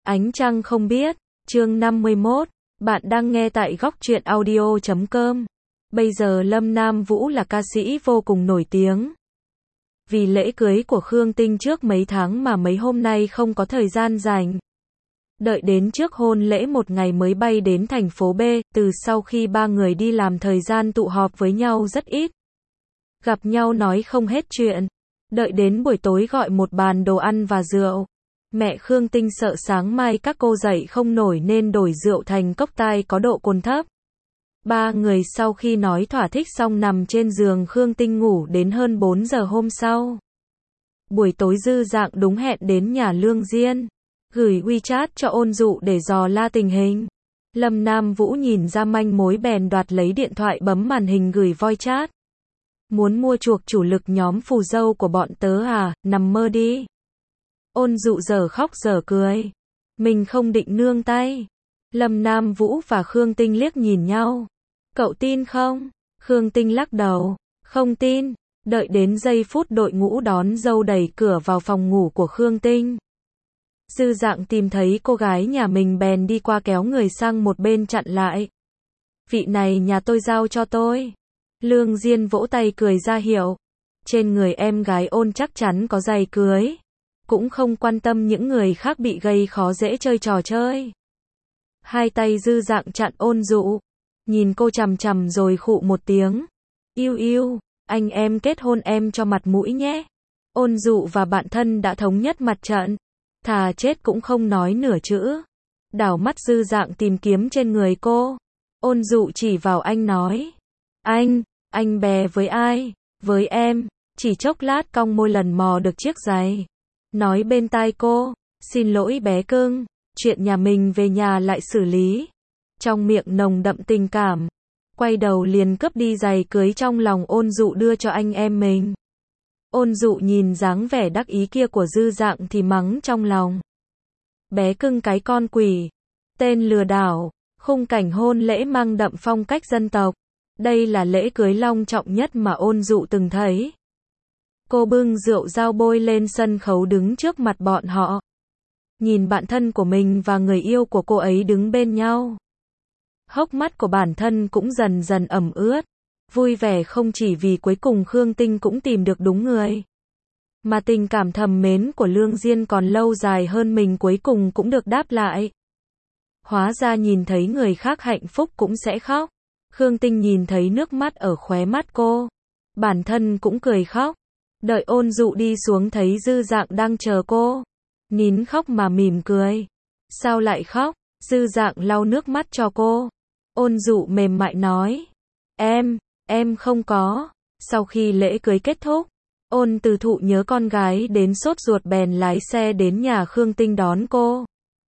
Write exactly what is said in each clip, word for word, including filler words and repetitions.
Ánh trăng không biết, chương năm mươi mốt, bạn đang nghe tại góc truyện audio chấm com. Bây giờ Lâm Nam Vũ là ca sĩ vô cùng nổi tiếng. Vì lễ cưới của Khương Tinh trước mấy tháng mà mấy hôm nay không có thời gian rảnh. Đợi đến trước hôn lễ một ngày mới bay đến thành phố B, từ sau khi ba người đi làm thời gian tụ họp với nhau rất ít. Gặp nhau nói không hết chuyện. Đợi đến buổi tối gọi một bàn đồ ăn và rượu. Mẹ Khương Tinh sợ sáng mai các cô dậy không nổi nên đổi rượu thành cốc tai có độ cồn thấp. Ba người sau khi nói thỏa thích xong nằm trên giường Khương Tinh ngủ đến hơn bốn giờ hôm sau. Buổi tối Dư Dạng đúng hẹn đến nhà Lương Diên. Gửi WeChat cho Ôn Dụ để dò la tình hình. Lâm Nam Vũ nhìn ra manh mối bèn đoạt lấy điện thoại bấm màn hình gửi voice chat. Muốn mua chuộc chủ lực nhóm phù dâu của bọn tớ à, nằm mơ đi. Ôn Dụ giờ khóc giờ cười. Mình không định nương tay. Lâm Nam Vũ và Khương Tinh liếc nhìn nhau. Cậu tin không? Khương Tinh lắc đầu. Không tin. Đợi đến giây phút đội ngũ đón dâu đẩy cửa vào phòng ngủ của Khương Tinh. Dư Dạng tìm thấy cô gái nhà mình bèn đi qua kéo người sang một bên chặn lại. Vị này nhà tôi giao cho tôi. Lương Diên vỗ tay cười ra hiệu. Trên người em gái Ôn chắc chắn có giày cưới. Cũng không quan tâm những người khác bị gây khó dễ chơi trò chơi. Hai tay Dư Dạng chặn Ôn Dụ. Nhìn cô chằm chằm rồi khụ một tiếng. Yêu yêu, anh em kết hôn em cho mặt mũi nhé. Ôn Dụ và bạn thân đã thống nhất mặt trận. Thà chết cũng không nói nửa chữ. Đảo mắt Dư Dạng tìm kiếm trên người cô. Ôn Dụ chỉ vào anh nói. Anh, anh bè với ai? Với em. Chỉ chốc lát cong môi lần mò được chiếc giày. Nói bên tai cô. Xin lỗi bé cưng. Chuyện nhà mình về nhà lại xử lý. Trong miệng nồng đậm tình cảm. Quay đầu liền cướp đi giày cưới trong lòng Ôn Dụ đưa cho anh em mình. Ôn Dụ nhìn dáng vẻ đắc ý kia của Dư Dạng thì mắng trong lòng. Bé cưng cái con quỷ. Tên lừa đảo. Khung cảnh hôn lễ mang đậm phong cách dân tộc. Đây là lễ cưới long trọng nhất mà Ôn Dụ từng thấy. Cô bưng rượu dao bôi lên sân khấu đứng trước mặt bọn họ. Nhìn bạn thân của mình và người yêu của cô ấy đứng bên nhau. Hốc mắt của bản thân cũng dần dần ẩm ướt. Vui vẻ không chỉ vì cuối cùng Khương Tinh cũng tìm được đúng người. Mà tình cảm thầm mến của Lương Diên còn lâu dài hơn mình cuối cùng cũng được đáp lại. Hóa ra nhìn thấy người khác hạnh phúc cũng sẽ khóc. Khương Tinh nhìn thấy nước mắt ở khóe mắt cô. Bản thân cũng cười khóc. Đợi Ôn Dụ đi xuống thấy Dư Dạng đang chờ cô. Nín khóc mà mỉm cười. Sao lại khóc? Dư Dạng lau nước mắt cho cô. Ôn Dụ mềm mại nói. Em, em không có. Sau khi lễ cưới kết thúc, Ôn Từ Thụ nhớ con gái đến sốt ruột bèn lái xe đến nhà Khương Tinh đón cô.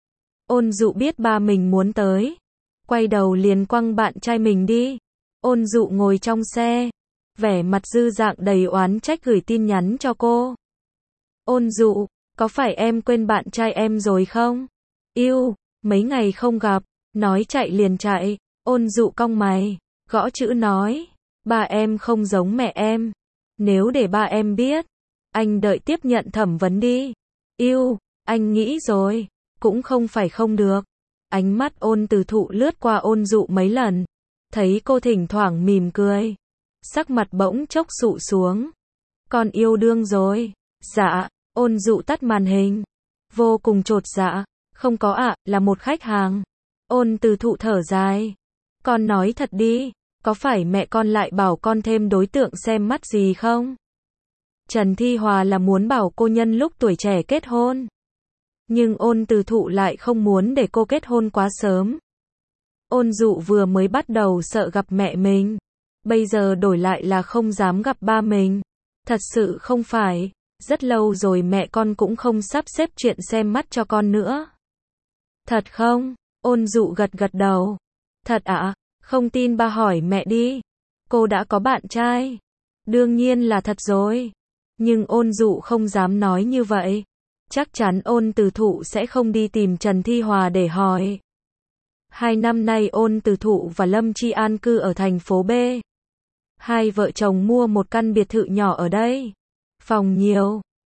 Ôn Dụ biết ba mình muốn tới. Quay đầu liền quăng bạn trai mình đi. Ôn Dụ ngồi trong xe. Vẻ mặt Dư Dạng đầy oán trách gửi tin nhắn cho cô. Ôn Dụ, có phải em quên bạn trai em rồi không? Yêu, mấy ngày không gặp, nói chạy liền chạy. Ôn Dụ cong mày, gõ chữ nói. Ba em không giống mẹ em. Nếu để ba em biết, anh đợi tiếp nhận thẩm vấn đi. Yêu, anh nghĩ rồi, cũng không phải không được. Ánh mắt Ôn Từ Thụ lướt qua Ôn Dụ mấy lần. Thấy cô thỉnh thoảng mỉm cười. Sắc mặt bỗng chốc sụ xuống. Con yêu đương rồi. Dạ. Ôn Dụ tắt màn hình. Vô cùng chột dạ. Không có ạ, à, là một khách hàng. Ôn Từ Thụ thở dài. Con nói thật đi. Có phải mẹ con lại bảo con thêm đối tượng xem mắt gì không? Trần Thi Hòa là muốn bảo cô nhân lúc tuổi trẻ kết hôn. Nhưng Ôn Từ Thụ lại không muốn để cô kết hôn quá sớm. Ôn Dụ vừa mới bắt đầu sợ gặp mẹ mình. Bây giờ đổi lại là không dám gặp ba mình. Thật sự không phải. Rất lâu rồi mẹ con cũng không sắp xếp chuyện xem mắt cho con nữa. Thật không? Ôn Dụ gật gật đầu. Thật ạ? À? Không tin ba hỏi mẹ đi. Cô đã có bạn trai. Đương nhiên là thật rồi. Nhưng Ôn Dụ không dám nói như vậy. Chắc chắn Ôn Từ Thụ sẽ không đi tìm Trần Thi Hòa để hỏi. Hai năm nay Ôn Từ Thụ và Lâm Chi an cư ở thành phố B. Hai vợ chồng mua một căn biệt thự nhỏ ở đây. Phòng nhiều.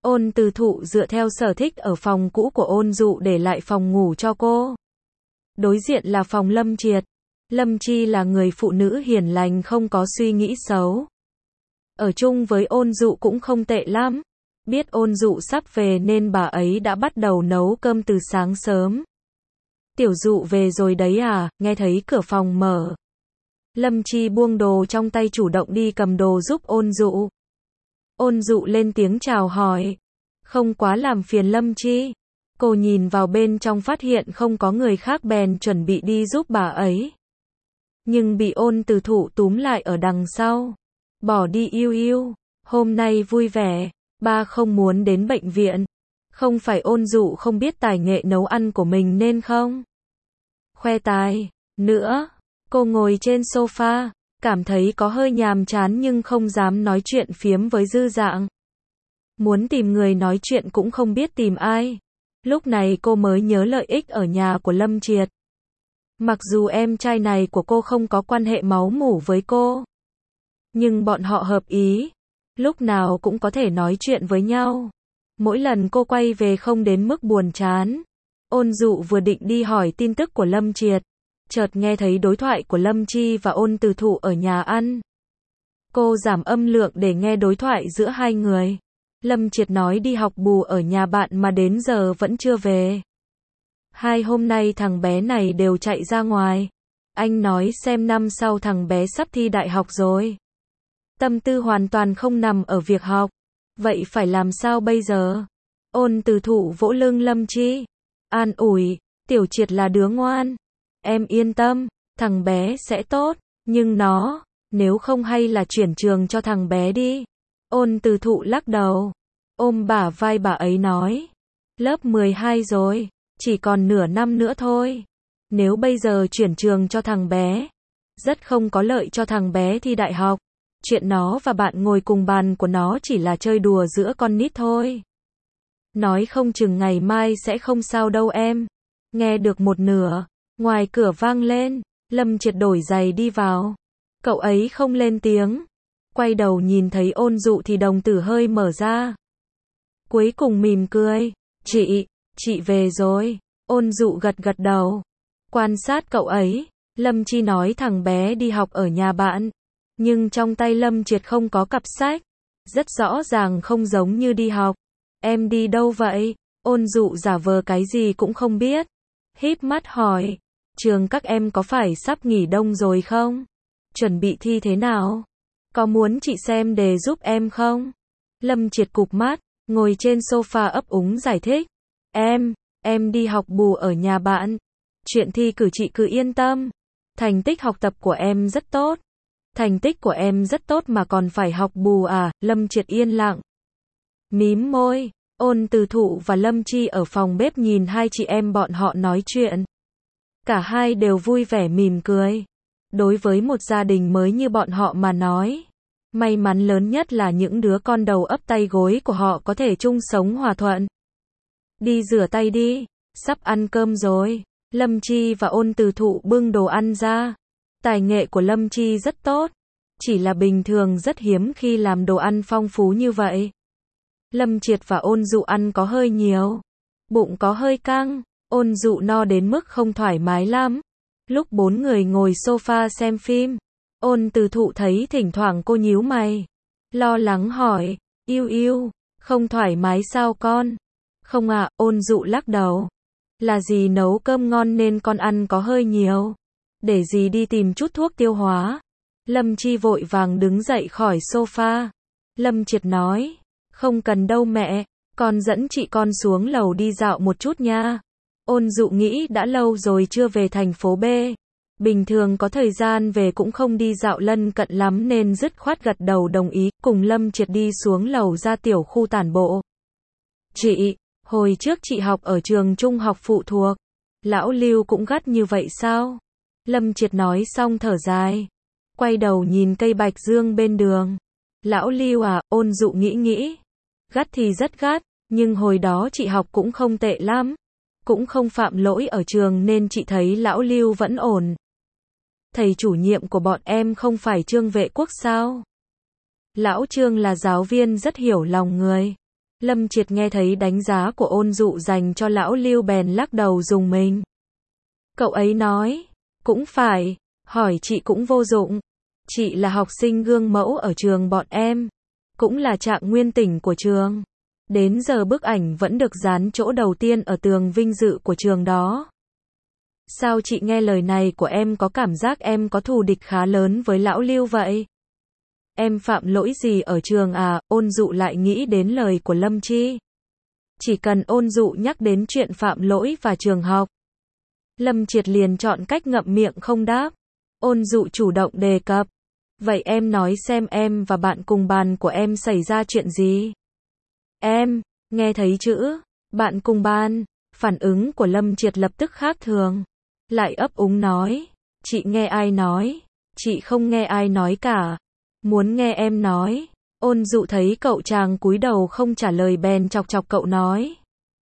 Ôn Từ Thụ dựa theo sở thích ở phòng cũ của Ôn Dụ để lại phòng ngủ cho cô. Đối diện là phòng Lâm Triệt. Lâm Chi là người phụ nữ hiền lành không có suy nghĩ xấu. Ở chung với Ôn Dụ cũng không tệ lắm. Biết Ôn Dụ sắp về nên bà ấy đã bắt đầu nấu cơm từ sáng sớm. Tiểu Dụ về rồi đấy à, nghe thấy cửa phòng mở. Lâm Chi buông đồ trong tay chủ động đi cầm đồ giúp Ôn Dụ. Ôn Dụ lên tiếng chào hỏi. Không quá làm phiền Lâm Chi. Cô nhìn vào bên trong phát hiện không có người khác bèn chuẩn bị đi giúp bà ấy. Nhưng bị Ôn Từ Thụ túm lại ở đằng sau. Bỏ đi yêu yêu. Hôm nay vui vẻ. Ba không muốn đến bệnh viện. Không phải Ôn Dụ không biết tài nghệ nấu ăn của mình nên không khoe tài. Nữa, cô ngồi trên sofa, cảm thấy có hơi nhàm chán nhưng không dám nói chuyện phiếm với Dư Dạng. Muốn tìm người nói chuyện cũng không biết tìm ai. Lúc này cô mới nhớ lợi ích ở nhà của Lâm Triệt. Mặc dù em trai này của cô không có quan hệ máu mủ với cô, nhưng bọn họ hợp ý. Lúc nào cũng có thể nói chuyện với nhau. Mỗi lần cô quay về không đến mức buồn chán. Ôn Dụ vừa định đi hỏi tin tức của Lâm Triệt, chợt nghe thấy đối thoại của Lâm Chi và Ôn Từ Thụ ở nhà ăn. Cô giảm âm lượng để nghe đối thoại giữa hai người. Lâm Triệt nói đi học bù ở nhà bạn mà đến giờ vẫn chưa về. Hai hôm nay thằng bé này đều chạy ra ngoài. Anh nói xem năm sau thằng bé sắp thi đại học rồi. Tâm tư hoàn toàn không nằm ở việc học. Vậy phải làm sao bây giờ? Ôn Từ Thụ vỗ lưng Lâm Chi. An ủi, Tiểu Triệt là đứa ngoan. Em yên tâm, thằng bé sẽ tốt. Nhưng nó, nếu không hay là chuyển trường cho thằng bé đi. Ôn Từ Thụ lắc đầu. Ôm bả vai bà ấy nói. Lớp mười hai rồi, chỉ còn nửa năm nữa thôi. Nếu bây giờ chuyển trường cho thằng bé, rất không có lợi cho thằng bé thi đại học. Chuyện nó và bạn ngồi cùng bàn của nó chỉ là chơi đùa giữa con nít thôi. Nói không chừng ngày mai sẽ không sao đâu em. Nghe được một nửa, ngoài cửa vang lên, Lâm Triệt đổi giày đi vào. Cậu ấy không lên tiếng. Quay đầu nhìn thấy Ôn Dụ thì đồng tử hơi mở ra. Cuối cùng mỉm cười. Chị, chị về rồi. Ôn Dụ gật gật đầu. Quan sát cậu ấy, Lâm Chi nói thằng bé đi học ở nhà bạn. Nhưng trong tay Lâm Triệt không có cặp sách. Rất rõ ràng không giống như đi học. Em đi đâu vậy? Ôn Dụ giả vờ cái gì cũng không biết. Híp mắt hỏi. Trường các em có phải sắp nghỉ đông rồi không? Chuẩn bị thi thế nào? Có muốn chị xem đề giúp em không? Lâm Triệt cụp mắt, ngồi trên sofa ấp úng giải thích. Em, em đi học bù ở nhà bạn. Chuyện thi cử chị cứ yên tâm. Thành tích học tập của em rất tốt. Thành tích của em rất tốt mà còn phải học bù à? Lâm Triệt yên lặng. Mím môi. Ôn Từ Thụ và Lâm Chi ở phòng bếp nhìn hai chị em bọn họ nói chuyện. Cả hai đều vui vẻ mỉm cười. Đối với một gia đình mới như bọn họ mà nói, may mắn lớn nhất là những đứa con đầu ấp tay gối của họ có thể chung sống hòa thuận. Đi rửa tay đi, sắp ăn cơm rồi. Lâm Chi và Ôn Từ Thụ bưng đồ ăn ra. Tài nghệ của Lâm Chi rất tốt, chỉ là bình thường rất hiếm khi làm đồ ăn phong phú như vậy. Lâm Triệt và Ôn Dụ ăn có hơi nhiều, bụng có hơi căng. Ôn Dụ no đến mức không thoải mái lắm. Lúc bốn người ngồi sofa xem phim, Ôn Từ Thụ thấy thỉnh thoảng cô nhíu mày, lo lắng hỏi, yêu yêu, không thoải mái sao con? Không ạ, Ôn Dụ lắc đầu. Là dì nấu cơm ngon nên con ăn có hơi nhiều. Để dì đi tìm chút thuốc tiêu hóa. Lâm Chi vội vàng đứng dậy khỏi sofa. Lâm Triệt nói, không cần đâu mẹ, con dẫn chị con xuống lầu đi dạo một chút nha. Ôn Dụ nghĩ đã lâu rồi chưa về thành phố B. Bình thường có thời gian về cũng không đi dạo lân cận lắm nên dứt khoát gật đầu đồng ý, cùng Lâm Triệt đi xuống lầu ra tiểu khu tản bộ. Chị, hồi trước chị học ở trường trung học phụ thuộc. Lão Lưu cũng gắt như vậy sao? Lâm Triệt nói xong thở dài. Quay đầu nhìn cây bạch dương bên đường. Lão Lưu à, Ôn Dụ nghĩ nghĩ. Gắt thì rất gắt, nhưng hồi đó chị học cũng không tệ lắm. Cũng không phạm lỗi ở trường nên chị thấy lão Lưu vẫn ổn. Thầy chủ nhiệm của bọn em không phải Trương Vệ Quốc sao? Lão Trương là giáo viên rất hiểu lòng người. Lâm Triệt nghe thấy đánh giá của Ôn Dụ dành cho lão Lưu bèn lắc đầu dùng mình. Cậu ấy nói, cũng phải, hỏi chị cũng vô dụng. Chị là học sinh gương mẫu ở trường bọn em, cũng là trạng nguyên tỉnh của trường. Đến giờ bức ảnh vẫn được dán chỗ đầu tiên ở tường vinh dự của trường đó. Sao chị nghe lời này của em có cảm giác em có thù địch khá lớn với lão Lưu vậy? Em phạm lỗi gì ở trường à? Ôn Dụ lại nghĩ đến lời của Lâm Chi. Chỉ cần Ôn Dụ nhắc đến chuyện phạm lỗi và trường học, Lâm Triệt liền chọn cách ngậm miệng không đáp. Ôn Dụ chủ động đề cập. Vậy em nói xem em và bạn cùng bàn của em xảy ra chuyện gì? Em, nghe thấy chữ bạn cùng bàn, phản ứng của Lâm Triệt lập tức khác thường. Lại ấp úng nói, chị nghe ai nói? Chị không nghe ai nói cả. Muốn nghe em nói. Ôn Dụ thấy cậu chàng cúi đầu không trả lời bèn chọc chọc cậu nói.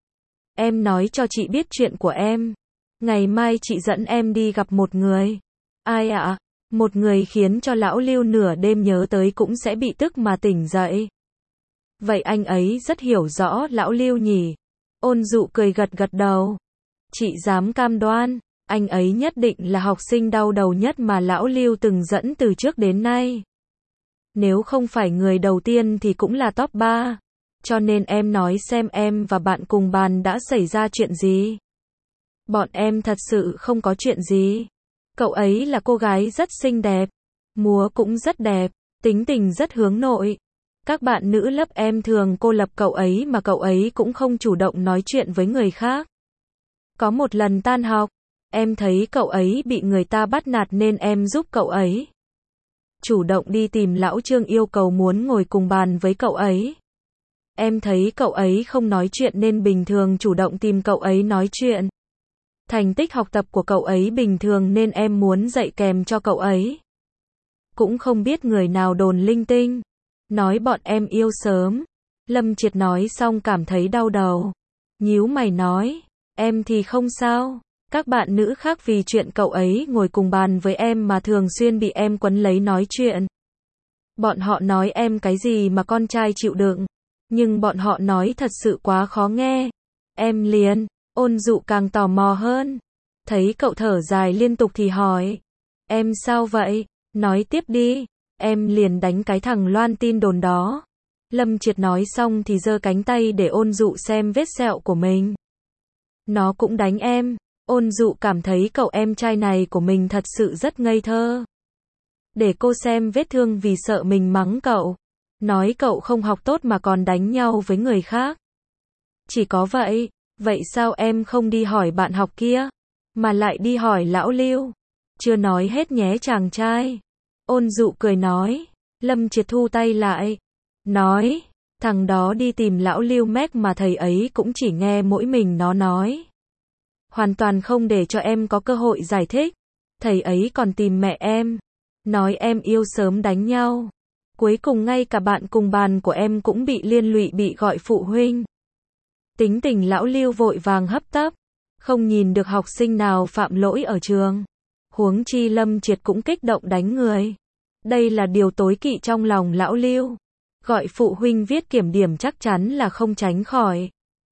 Em nói cho chị biết chuyện của em. Ngày mai chị dẫn em đi gặp một người. Ai ạ? À? Một người khiến cho lão Lưu nửa đêm nhớ tới cũng sẽ bị tức mà tỉnh dậy. Vậy anh ấy rất hiểu rõ lão Lưu nhỉ? Ôn Dụ cười gật gật đầu. Chị dám cam đoan, anh ấy nhất định là học sinh đau đầu nhất mà lão Lưu từng dẫn từ trước đến nay. Nếu không phải người đầu tiên thì cũng là top ba. Cho nên em nói xem em và bạn cùng bàn đã xảy ra chuyện gì? Bọn em thật sự không có chuyện gì. Cậu ấy là cô gái rất xinh đẹp, múa cũng rất đẹp, tính tình rất hướng nội. Các bạn nữ lớp em thường cô lập cậu ấy mà cậu ấy cũng không chủ động nói chuyện với người khác. Có một lần tan học, em thấy cậu ấy bị người ta bắt nạt nên em giúp cậu ấy. Chủ động đi tìm lão Trương yêu cầu muốn ngồi cùng bàn với cậu ấy. Em thấy cậu ấy không nói chuyện nên bình thường chủ động tìm cậu ấy nói chuyện. Thành tích học tập của cậu ấy bình thường nên em muốn dạy kèm cho cậu ấy. Cũng không biết người nào đồn linh tinh, nói bọn em yêu sớm. Lâm Triệt nói xong cảm thấy đau đầu. Nhíu mày nói, em thì không sao. Các bạn nữ khác vì chuyện cậu ấy ngồi cùng bàn với em mà thường xuyên bị em quấn lấy nói chuyện. Bọn họ nói em cái gì mà con trai chịu đựng. Nhưng bọn họ nói thật sự quá khó nghe. Em liền, Ôn Dụ càng tò mò hơn. Thấy cậu thở dài liên tục thì hỏi. Em sao vậy? Nói tiếp đi. Em liền đánh cái thằng loan tin đồn đó. Lâm Triệt nói xong thì giơ cánh tay để Ôn Dụ xem vết sẹo của mình. Nó cũng đánh em. Ôn Dụ cảm thấy cậu em trai này của mình thật sự rất ngây thơ. Để cô xem vết thương vì sợ mình mắng cậu. Nói cậu không học tốt mà còn đánh nhau với người khác. Chỉ có vậy. Vậy sao em không đi hỏi bạn học kia, mà lại đi hỏi lão Lưu? Chưa nói hết nhé chàng trai. Ôn Dụ cười nói. Lâm Triệt thu tay lại. Nói, thằng đó đi tìm lão Lưu mách mà thầy ấy cũng chỉ nghe mỗi mình nó nói. Hoàn toàn không để cho em có cơ hội giải thích. Thầy ấy còn tìm mẹ em. Nói em yêu sớm đánh nhau. Cuối cùng ngay cả bạn cùng bàn của em cũng bị liên lụy bị gọi phụ huynh. Tính tình lão Lưu vội vàng hấp tấp. Không nhìn được học sinh nào phạm lỗi ở trường. Huống chi Lâm Triệt cũng kích động đánh người. Đây là điều tối kỵ trong lòng lão Lưu. Gọi phụ huynh viết kiểm điểm chắc chắn là không tránh khỏi.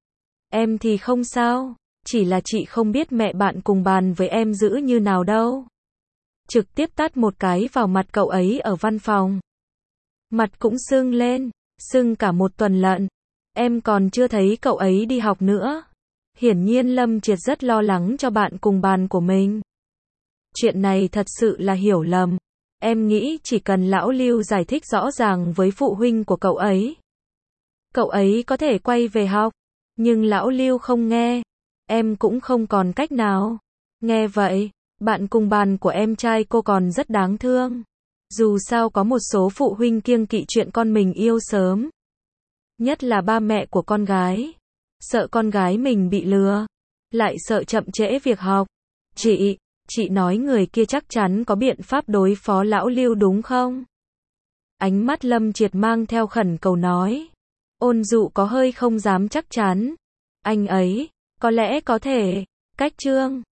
Em thì không sao. Chỉ là chị không biết mẹ bạn cùng bàn với em giữ như nào đâu. Trực tiếp tát một cái vào mặt cậu ấy ở văn phòng. Mặt cũng sưng lên, sưng cả một tuần lận. Em còn chưa thấy cậu ấy đi học nữa. Hiển nhiên Lâm Triệt rất lo lắng cho bạn cùng bàn của mình. Chuyện này thật sự là hiểu lầm. Em nghĩ chỉ cần lão Lưu giải thích rõ ràng với phụ huynh của cậu ấy. Cậu ấy có thể quay về học. Nhưng lão Lưu không nghe. Em cũng không còn cách nào. Nghe vậy, bạn cùng bàn của em trai cô còn rất đáng thương. Dù sao có một số phụ huynh kiêng kỵ chuyện con mình yêu sớm. Nhất là ba mẹ của con gái. Sợ con gái mình bị lừa. Lại sợ chậm trễ việc học. Chị, chị nói người kia chắc chắn có biện pháp đối phó lão Lưu đúng không? Ánh mắt Lâm Triệt mang theo khẩn cầu nói. Ôn Dụ có hơi không dám chắc chắn. Anh ấy, có lẽ có thể. Cách chương